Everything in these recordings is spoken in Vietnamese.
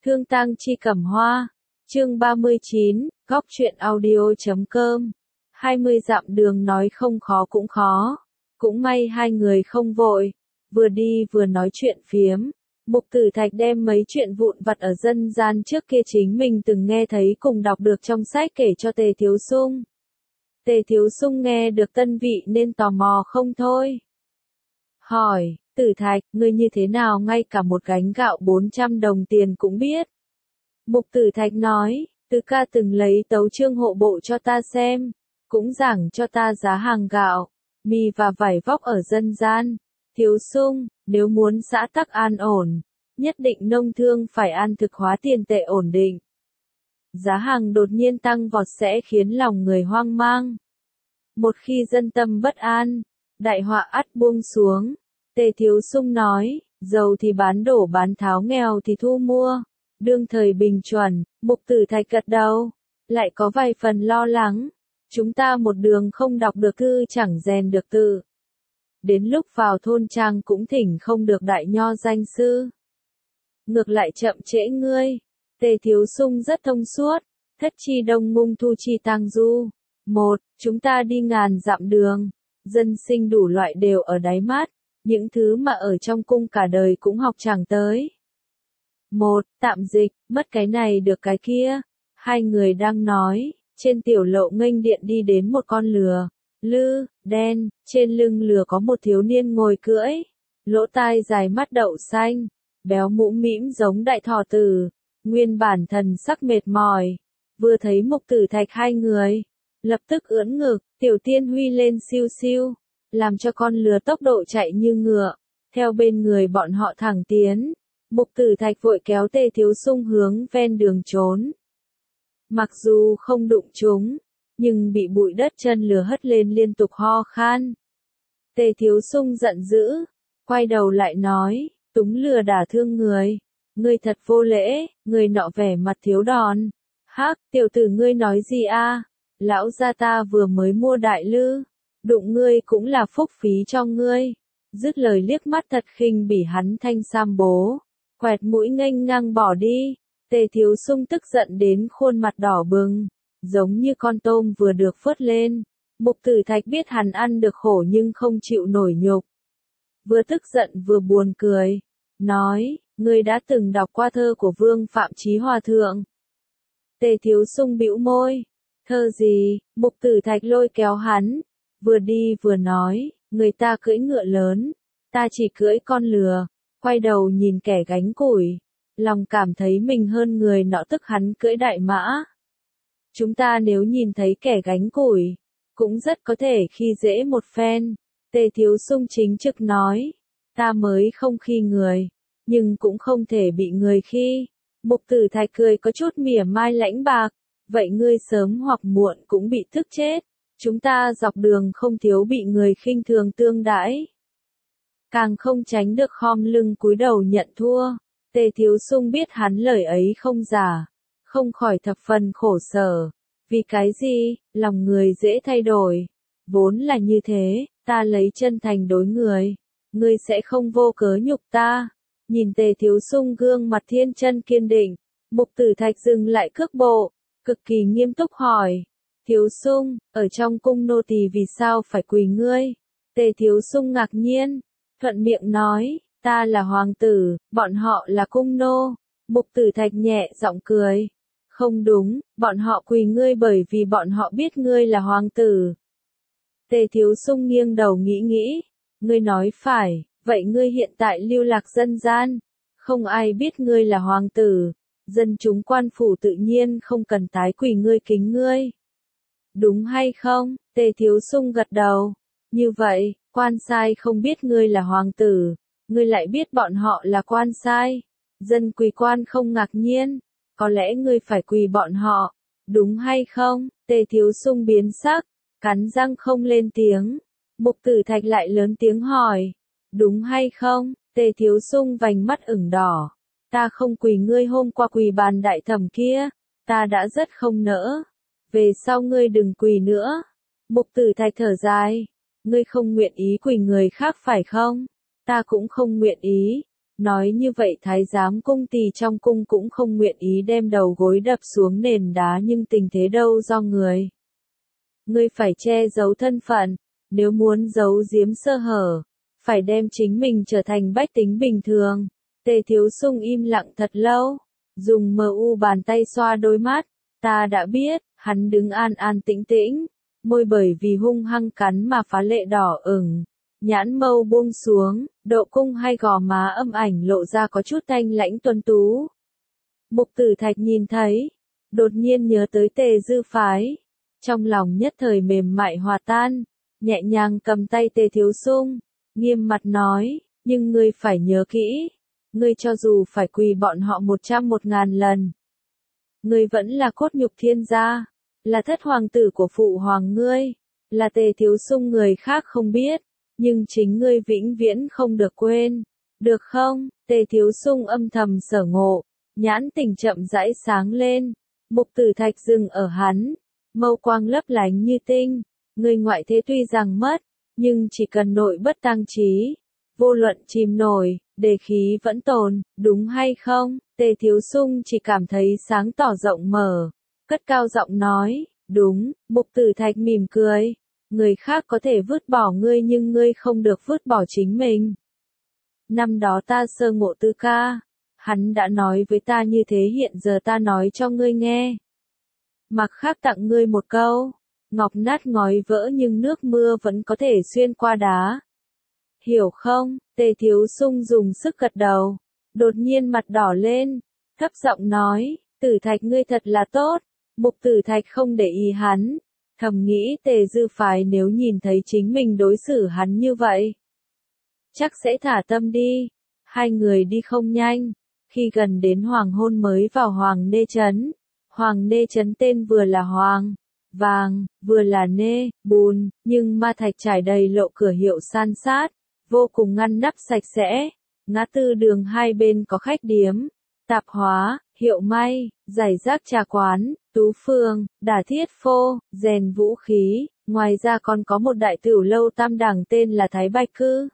Thương tang chi cẩm hoa. Chương 39, góc truyện audio.com. 20 dặm đường nói không khó cũng khó. Cũng may hai người không vội, vừa đi vừa nói chuyện phiếm. Mục Tử Thạch đem mấy chuyện vụn vặt ở dân gian trước kia chính mình từng nghe thấy cùng đọc được trong sách kể cho Tề Thiếu Sung. Tề Thiếu Sung nghe được tân vị nên tò mò không thôi. Hỏi, Tử Thạch, ngươi như thế nào ngay cả một gánh gạo 400 đồng tiền cũng biết? Mục Tử Thạch nói, Tứ ca từng lấy tấu chương hộ bộ cho ta xem, cũng giảng cho ta giá hàng gạo, mì và vải vóc ở dân gian. Thiếu Sung, nếu muốn xã tắc an ổn, nhất định nông thương phải an thực hóa tiền tệ ổn định. Giá hàng đột nhiên tăng vọt sẽ khiến lòng người hoang mang. Một khi dân tâm bất an, đại họa ắt buông xuống. Tề Thiếu Sung nói, dầu thì bán đổ bán tháo, nghèo thì thu mua. Đương thời bình chuẩn, Mục Tử Thạch gật đầu, lại có vài phần lo lắng. Chúng ta một đường không đọc được thư chẳng rèn được tự. Đến lúc vào thôn trang cũng thỉnh không được đại nho danh sư. Ngược lại chậm trễ ngươi. Tề Thiếu Sung rất thông suốt. Thất chi đông ngung thu chi tang du. Một, chúng ta đi ngàn dặm đường. Dân sinh đủ loại đều ở đáy mắt. Những thứ mà ở trong cung cả đời cũng học chẳng tới. Một, tạm dịch, mất cái này được cái kia. Hai người đang nói, trên tiểu lộ nghênh điện đi đến một con lừa, lư, đen, trên lưng lừa có một thiếu niên ngồi cưỡi, lỗ tai dài mắt đậu xanh, béo mũm mĩm giống đại thỏ tử, nguyên bản thần sắc mệt mỏi, vừa thấy Mục Tử Thạch hai người, lập tức ưỡn ngực, tiểu tiên huy lên siêu siêu, làm cho con lừa tốc độ chạy như ngựa, theo bên người bọn họ thẳng tiến. Mục Tử Thạch vội kéo Tề Thiếu Sung hướng ven đường trốn. Mặc dù không đụng chúng, nhưng bị bụi đất chân lừa hất lên liên tục ho khan. Tề Thiếu Sung giận dữ, quay đầu lại nói, túng lừa đả thương người. Ngươi thật vô lễ, người nọ vẻ mặt thiếu đòn. Hắc, tiểu tử ngươi nói gì a? Lão gia ta vừa mới mua đại lư, đụng ngươi cũng là phúc phí cho ngươi. Dứt lời liếc mắt thật khinh bỉ hắn thanh sam bố. Quẹt mũi nghênh ngang bỏ đi. Tề Thiếu Sung tức giận đến khuôn mặt đỏ bừng, giống như con tôm vừa được phớt lên. Mục Tử Thạch biết hắn ăn được khổ nhưng không chịu nổi nhục. Vừa tức giận vừa buồn cười, nói, ngươi đã từng đọc qua thơ của Vương Phạm Chí Hòa Thượng. Tề Thiếu Sung bĩu môi, thơ gì? Mục Tử Thạch lôi kéo hắn, vừa đi vừa nói, người ta cưỡi ngựa lớn, ta chỉ cưỡi con lừa. Quay đầu nhìn kẻ gánh củi, lòng cảm thấy mình hơn người nọ, tức hắn cưỡi đại mã. Chúng ta nếu nhìn thấy kẻ gánh củi, cũng rất có thể khi dễ một phen. Tề Thiếu Sung chính trực nói, ta mới không khi người, nhưng cũng không thể bị người khi. Mục Tử Thạch cười có chút mỉa mai lãnh bạc, vậy ngươi sớm hoặc muộn cũng bị tức chết. Chúng ta dọc đường không thiếu bị người khinh thường tương đãi. Càng không tránh được khom lưng cúi đầu nhận thua. Tề Thiếu Sung biết hắn lời ấy không giả, không khỏi thập phần khổ sở. Vì cái gì, lòng người dễ thay đổi. Vốn là như thế, ta lấy chân thành đối người. Ngươi sẽ không vô cớ nhục ta. Nhìn Tề Thiếu Sung gương mặt thiên chân kiên định, Mục Tử Thạch dừng lại cước bộ, cực kỳ nghiêm túc hỏi. Thiếu Sung, ở trong cung nô tỳ vì sao phải quỳ ngươi? Tề Thiếu Sung ngạc nhiên, thuận miệng nói, ta là hoàng tử, bọn họ là cung nô. Mục Tử Thạch nhẹ giọng cười. Không đúng, bọn họ quỳ ngươi bởi vì bọn họ biết ngươi là hoàng tử. Tề Thiếu Sung nghiêng đầu nghĩ nghĩ. Ngươi nói phải, vậy ngươi hiện tại lưu lạc dân gian. Không ai biết ngươi là hoàng tử. Dân chúng quan phủ tự nhiên không cần tái quỳ ngươi kính ngươi. Đúng hay không? Tề Thiếu Sung gật đầu. Như vậy, quan sai không biết ngươi là hoàng tử. Ngươi lại biết bọn họ là quan sai. Dân quỳ quan không ngạc nhiên. Có lẽ ngươi phải quỳ bọn họ. Đúng hay không? Tề Thiếu Sung biến sắc, cắn răng không lên tiếng. Mục Tử Thạch lại lớn tiếng hỏi. Đúng hay không? Tề Thiếu Sung vành mắt ửng đỏ. Ta không quỳ ngươi hôm qua quỳ bàn đại thẩm kia. Ta đã rất không nỡ. Về sau ngươi đừng quỳ nữa. Mục Tử Thạch thở dài. Ngươi không nguyện ý quỳ người khác phải không? Ta cũng không nguyện ý. Nói như vậy thái giám cung tỳ trong cung cũng không nguyện ý đem đầu gối đập xuống nền đá, nhưng tình thế đâu do người. Ngươi phải che giấu thân phận, nếu muốn giấu giếm sơ hở, phải đem chính mình trở thành bách tính bình thường. Tề Thiếu Sung im lặng thật lâu, dùng mờ u bàn tay xoa đôi mắt, ta đã biết, hắn đứng an an tĩnh tĩnh, môi bởi vì hung hăng cắn mà phá lệ đỏ ửng, nhãn mâu buông xuống, độ cung hay gò má âm ảnh lộ ra có chút thanh lãnh tuấn tú. Mục Tử Thạch nhìn thấy, đột nhiên nhớ tới Tề Dư phái, trong lòng nhất thời mềm mại hòa tan, nhẹ nhàng cầm tay Tề Thiếu Sung, nghiêm mặt nói, nhưng ngươi phải nhớ kỹ, ngươi cho dù phải quỳ bọn họ 100.000 lần, ngươi vẫn là cốt nhục thiên gia, là thất hoàng tử của phụ hoàng ngươi, là Tề Thiếu Sung người khác không biết, nhưng chính ngươi vĩnh viễn không được quên, được không? Tề Thiếu Sung âm thầm sở ngộ, nhãn tình chậm rãi sáng lên, Mục Tử Thạch dừng ở hắn, mâu quang lấp lánh như tinh, người ngoại thế tuy rằng mất, nhưng chỉ cần nội bất tăng trí, vô luận chìm nổi, đề khí vẫn tồn, đúng hay không? Tề Thiếu Sung chỉ cảm thấy sáng tỏ rộng mở, cất cao giọng nói, đúng. Mục Tử Thạch mỉm cười, người khác có thể vứt bỏ ngươi nhưng ngươi không được vứt bỏ chính mình. Năm đó ta sơ ngộ Tư ca, hắn đã nói với ta như thế, hiện giờ ta nói cho ngươi nghe. Mặc khác tặng ngươi một câu, ngọc nát ngói vỡ nhưng nước mưa vẫn có thể xuyên qua đá. Hiểu không? Tề Thiếu Sung dùng sức gật đầu, đột nhiên mặt đỏ lên, thấp giọng nói, Tử Thạch ngươi thật là tốt. Mục Tử Thạch không để ý hắn, thầm nghĩ Tề Dư phái nếu nhìn thấy chính mình đối xử hắn như vậy, chắc sẽ thả tâm đi. Hai người đi không nhanh, khi gần đến hoàng hôn mới vào Hoàng Nê Trấn. Hoàng Nê Trấn tên vừa là Hoàng, vàng, vừa là Nê, bùn, nhưng ma thạch trải đầy lộ cửa hiệu san sát, vô cùng ngăn nắp sạch sẽ. Ngã tư đường hai bên có khách điếm, tạp hóa, hiệu may, giải rác trà quán, tú phương, đả thiết phô, rèn vũ khí, ngoài ra còn có một đại tửu lâu tam đẳng tên là Thái Bạch Cư.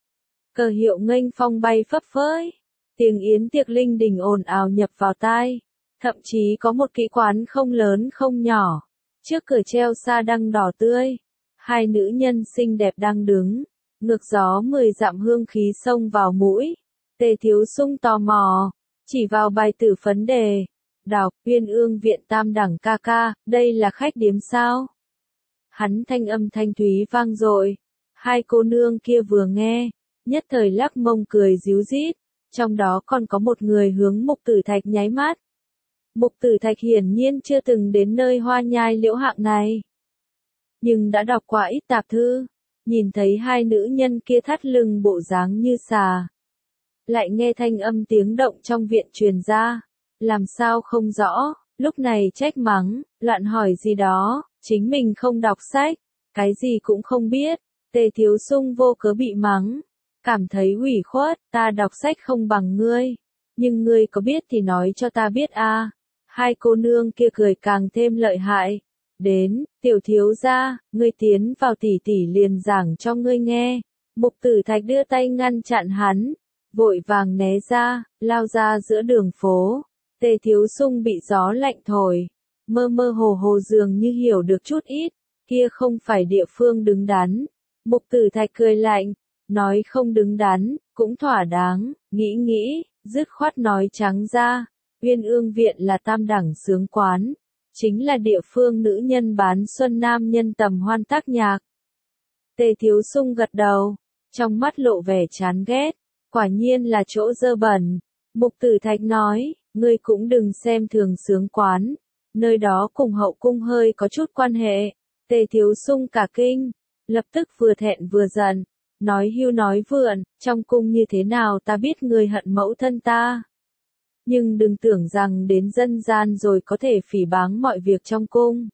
Cờ hiệu nghênh phong bay phấp phới, tiếng yến tiệc linh đình ồn ào nhập vào tai, thậm chí có một kỹ quán không lớn không nhỏ, trước cửa treo sa đăng đỏ tươi, hai nữ nhân xinh đẹp đang đứng, ngược gió 10 dặm hương khí xông vào mũi. Tề Thiếu Sung tò mò, chỉ vào bài tử phấn đề, đọc Uyên Ương viện tam đẳng ca ca, đây là khách điếm sao? Hắn thanh âm thanh thúy vang dội, hai cô nương kia vừa nghe, nhất thời lắc mông cười ríu rít, trong đó còn có một người hướng Mục Tử Thạch nháy mắt. Mục Tử Thạch hiển nhiên chưa từng đến nơi hoa nhai liễu hạng này, nhưng đã đọc qua ít tạp thư, nhìn thấy hai nữ nhân kia thắt lưng bộ dáng như xà. Lại nghe thanh âm tiếng động trong viện truyền ra, làm sao không rõ, lúc này trách mắng, loạn hỏi gì đó, chính mình không đọc sách, cái gì cũng không biết. Tề Thiếu Sung vô cớ bị mắng, cảm thấy ủy khuất, ta đọc sách không bằng ngươi, nhưng ngươi có biết thì nói cho ta biết a. Hai cô nương kia cười càng thêm lợi hại. Đến, tiểu thiếu gia, ngươi tiến vào tỷ tỷ liền giảng cho ngươi nghe. Mục Tử Thạch đưa tay ngăn chặn hắn, vội vàng né ra, lao ra giữa đường phố. Tề Thiếu Sung bị gió lạnh thổi, mơ mơ hồ hồ dường như hiểu được chút ít, kia không phải địa phương đứng đắn. Mục Tử Thạch cười lạnh, nói không đứng đắn, cũng thỏa đáng, nghĩ, dứt khoát nói trắng ra, Uyên Ương viện là tam đẳng sướng quán, chính là địa phương nữ nhân bán xuân nam nhân tầm hoan tác nhạc. Tề Thiếu Sung gật đầu, trong mắt lộ vẻ chán ghét, quả nhiên là chỗ dơ bẩn. Mục Tử Thạch nói, ngươi cũng đừng xem thường sướng quán, nơi đó cùng hậu cung hơi có chút quan hệ. Tề Thiếu Sung cả kinh, lập tức vừa thẹn vừa giận, nói hưu nói vượn, trong cung như thế nào ta biết ngươi hận mẫu thân ta. Nhưng đừng tưởng rằng đến dân gian rồi có thể phỉ báng mọi việc trong cung.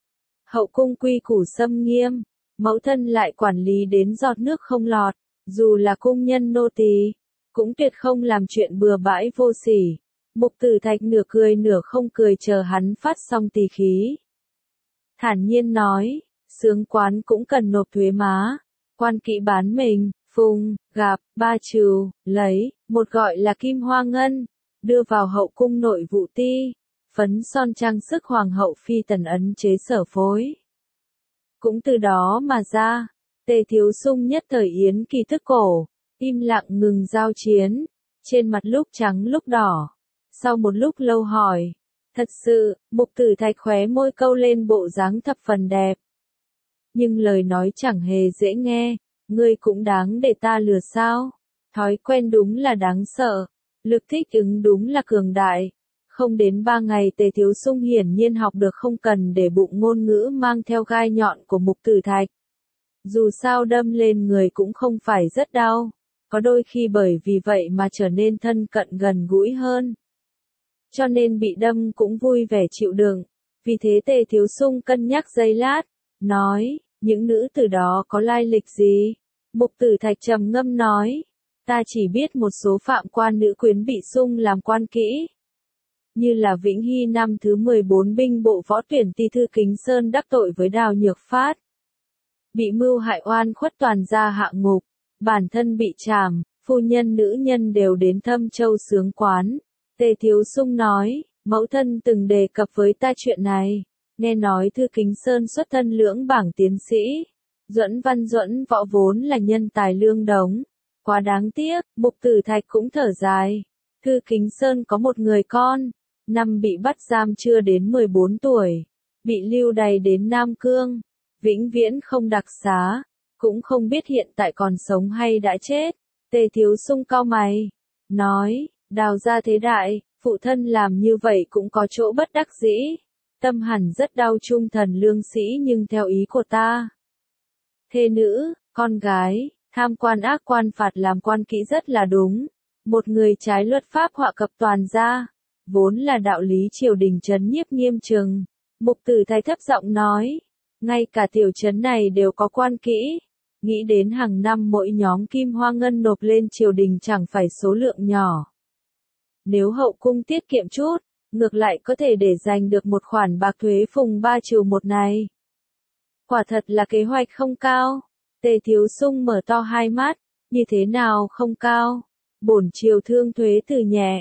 Hậu cung quy củ xâm nghiêm, mẫu thân lại quản lý đến giọt nước không lọt, dù là cung nhân nô tỳ, cũng tuyệt không làm chuyện bừa bãi vô sỉ. Mục Tử Thạch nửa cười nửa không cười chờ hắn phát xong tỳ khí. Thản nhiên nói, sướng quán cũng cần nộp thuế má, quan kỵ bán mình, Phùng, gặp, ba trừ, lấy, một gọi là kim hoa ngân, đưa vào hậu cung nội vụ ti, phấn son trang sức hoàng hậu phi tần ấn chế sở phối. Cũng từ đó mà ra, Tề Thiếu Sung nhất thời yến kỳ thức cổ, im lặng ngừng giao chiến, trên mặt lúc trắng lúc đỏ. Sau một lúc lâu hỏi, thật sự, Mục Tử Thạch khóe môi câu lên bộ dáng thập phần đẹp. Nhưng lời nói chẳng hề dễ nghe, ngươi cũng đáng để ta lừa sao? Thói quen đúng là đáng sợ, lực thích ứng đúng là cường đại. Không đến 3 ngày Tề Thiếu Sung hiển nhiên học được không cần để bụng ngôn ngữ mang theo gai nhọn của Mục Tử Thạch. Dù sao đâm lên người cũng không phải rất đau, có đôi khi bởi vì vậy mà trở nên thân cận gần gũi hơn. Cho nên bị đâm cũng vui vẻ chịu đựng, vì thế Tề Thiếu Sung cân nhắc giây lát, nói, những nữ tử đó có lai lịch gì? Mục Tử Thạch trầm ngâm nói, ta chỉ biết một số phạm quan nữ quyến bị Sung làm quan kỹ. Như là Vĩnh Hy năm thứ 14 binh bộ võ tuyển ti thư Kính Sơn đắc tội với Đào Nhược Phát. Bị mưu hại oan khuất toàn gia hạ ngục, bản thân bị trảm, phu nhân nữ nhân đều đến Thâm Châu sướng quán. Tề Thiếu Sung nói, mẫu thân từng đề cập với ta chuyện này, nghe nói thư Kính Sơn xuất thân lưỡng bảng tiến sĩ. Duẫn Văn Duẫn Võ vốn là nhân tài lương đống. Quá đáng tiếc, Mục Tử Thạch cũng thở dài. Thư Kính Sơn có một người con, năm bị bắt giam chưa đến 14 tuổi, bị lưu đày đến Nam Cương, vĩnh viễn không đặc xá, cũng không biết hiện tại còn sống hay đã chết. Tề Thiếu Sung cau mày, nói, Đào gia thế đại, phụ thân làm như vậy cũng có chỗ bất đắc dĩ, tâm hẳn rất đau trung thần lương sĩ nhưng theo ý của ta. Thê nữ, con gái, tham quan ác quan phạt làm quan kỹ rất là đúng, một người trái luật pháp họa cập toàn gia, vốn là đạo lý triều đình trấn nhiếp nghiêm trừng. Mục Tử Thạch thấp giọng nói, ngay cả tiểu trấn này đều có quan kỹ, nghĩ đến hàng năm mỗi nhóm kim hoa ngân nộp lên triều đình chẳng phải số lượng nhỏ. Nếu hậu cung tiết kiệm chút, ngược lại có thể để dành được một khoản bạc thuế phùng 3/1 này. Quả thật là kế hoạch không cao. Tề Thiếu Sung mở to hai mắt, như thế nào không cao? Bổn triều thương thuế từ nhẹ,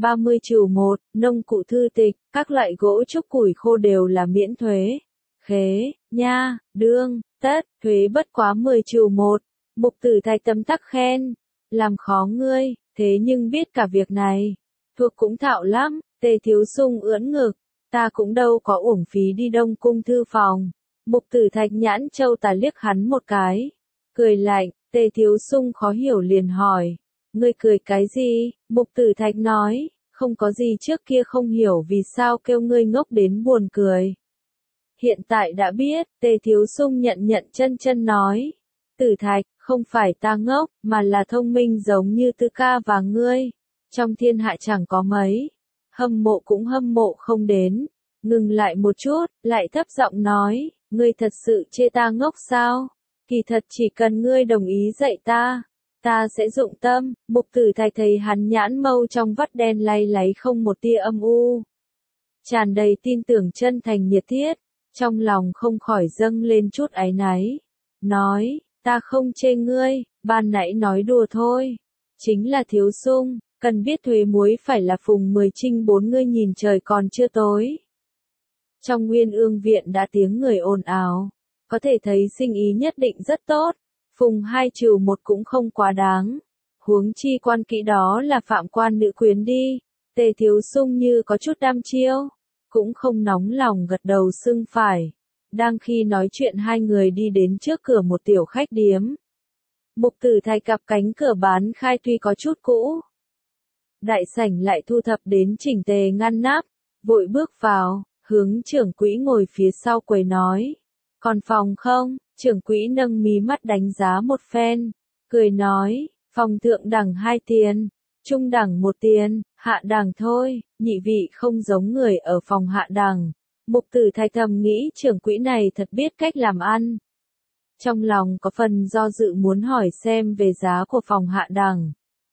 30/1, nông cụ thư tịch, các loại gỗ trúc củi khô đều là miễn thuế. Khế, nha, đương, tất, thuế bất quá 10/1. Mục Tử Thạch tấm tắc khen, làm khó ngươi, thế nhưng biết cả việc này, thuộc cũng thạo lắm. Tề Thiếu Sung ưỡn ngực, ta cũng đâu có uổng phí đi Đông Cung thư phòng. Mục Tử Thạch nhãn châu tà liếc hắn một cái, cười lạnh. Tề Thiếu Sung khó hiểu liền hỏi, ngươi cười cái gì? Mục Tử Thạch nói, không có gì trước kia không hiểu vì sao kêu ngươi ngốc đến buồn cười. Hiện tại đã biết. Tề Thiếu Sung nhận chân nói, Tử Thạch, không phải ta ngốc, mà là thông minh giống như Tư ca và ngươi. Trong thiên hạ chẳng có mấy, hâm mộ cũng hâm mộ không đến. Ngừng lại một chút, lại thấp giọng nói, ngươi thật sự chê ta ngốc sao? Kỳ thật chỉ cần ngươi đồng ý dạy ta, ta sẽ dụng tâm. Mục Tử Thạch thấy hắn nhãn mâu trong vắt đen lay láy không một tia âm u, tràn đầy tin tưởng chân thành nhiệt thiết, trong lòng không khỏi dâng lên chút áy náy. Nói, ta không chê ngươi, ban nãy nói đùa thôi. Chính là Thiếu Sung, cần biết thuế muối phải là phùng 10 trinh 4 ngươi nhìn trời còn chưa tối. Trong Nguyên Ương viện đã tiếng người ồn ào, có thể thấy sinh ý nhất định rất tốt, phùng 2/1 cũng không quá đáng. Huống chi quan kỹ đó là phạm quan nữ quyến đi. Tề Thiếu Sung như có chút đam chiêu, cũng không nóng lòng gật đầu xưng phải. Đang khi nói chuyện hai người đi đến trước cửa một tiểu khách điếm. Mục Tử Thạch gặp cánh cửa bán khai tuy có chút cũ, đại sảnh lại thu thập đến chỉnh tề ngăn nắp, vội bước vào, hướng trưởng quỹ ngồi phía sau quầy nói, còn phòng không? Trưởng quỹ nâng mí mắt đánh giá một phen, cười nói, phòng thượng đẳng 2 tiền, trung đẳng 1 tiền, hạ đẳng thôi, nhị vị không giống người ở phòng hạ đẳng. Mục Tử Thạch thầm nghĩ trưởng quỹ này thật biết cách làm ăn. Trong lòng có phần do dự muốn hỏi xem về giá của phòng hạ đẳng.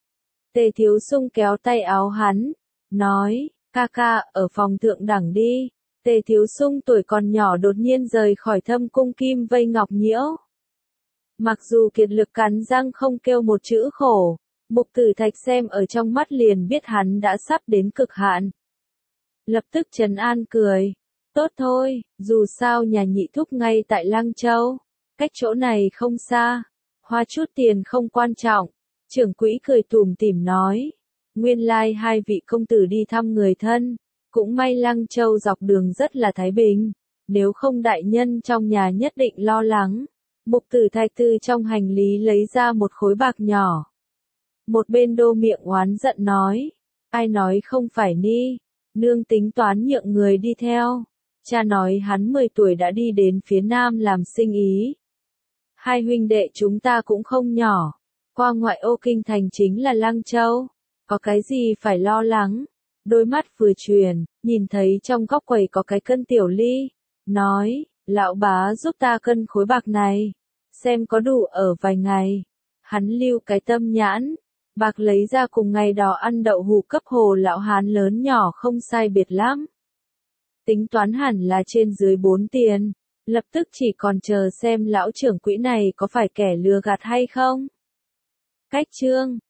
Tề Thiếu Sung kéo tay áo hắn, nói, ca ca, ở phòng thượng đẳng đi. Tề Thiếu Sung tuổi còn nhỏ đột nhiên rời khỏi Thâm Cung kim vây ngọc nhiễu. Mặc dù kiệt lực cắn răng không kêu một chữ khổ, Mục Tử Thạch xem ở trong mắt liền biết hắn đã sắp đến cực hạn. Lập tức trấn an cười. Tốt thôi, dù sao nhà nhị thúc ngay tại Lăng Châu. Cách chỗ này không xa. Hoa chút tiền không quan trọng. Trưởng quỹ cười tủm tỉm nói. Nguyên lai hai vị công tử đi thăm người thân. Cũng may Lăng Châu dọc đường rất là thái bình. Nếu không đại nhân trong nhà nhất định lo lắng. Mục Tử Thạch từ trong hành lý lấy ra một khối bạc nhỏ. Một bên Đô miệng oán giận nói. Ai nói không phải ni. Nương tính toán nhượng người đi theo. Cha nói hắn 10 tuổi đã đi đến phía Nam làm sinh ý. Hai huynh đệ chúng ta cũng không nhỏ. Qua ngoại ô kinh thành chính là Lăng Châu. Có cái gì phải lo lắng. Đôi mắt vừa chuyển, nhìn thấy trong góc quầy có cái cân tiểu ly. Nói, lão bá giúp ta cân khối bạc này. Xem có đủ ở vài ngày. Hắn lưu cái tâm nhãn. Bạc lấy ra cùng ngày đó ăn đậu hũ cấp Hồ lão hán lớn nhỏ không sai biệt lắm. Tính toán hẳn là trên dưới 4 tiền. Lập tức chỉ còn chờ xem lão trưởng quỹ này có phải kẻ lừa gạt hay không. Cách chương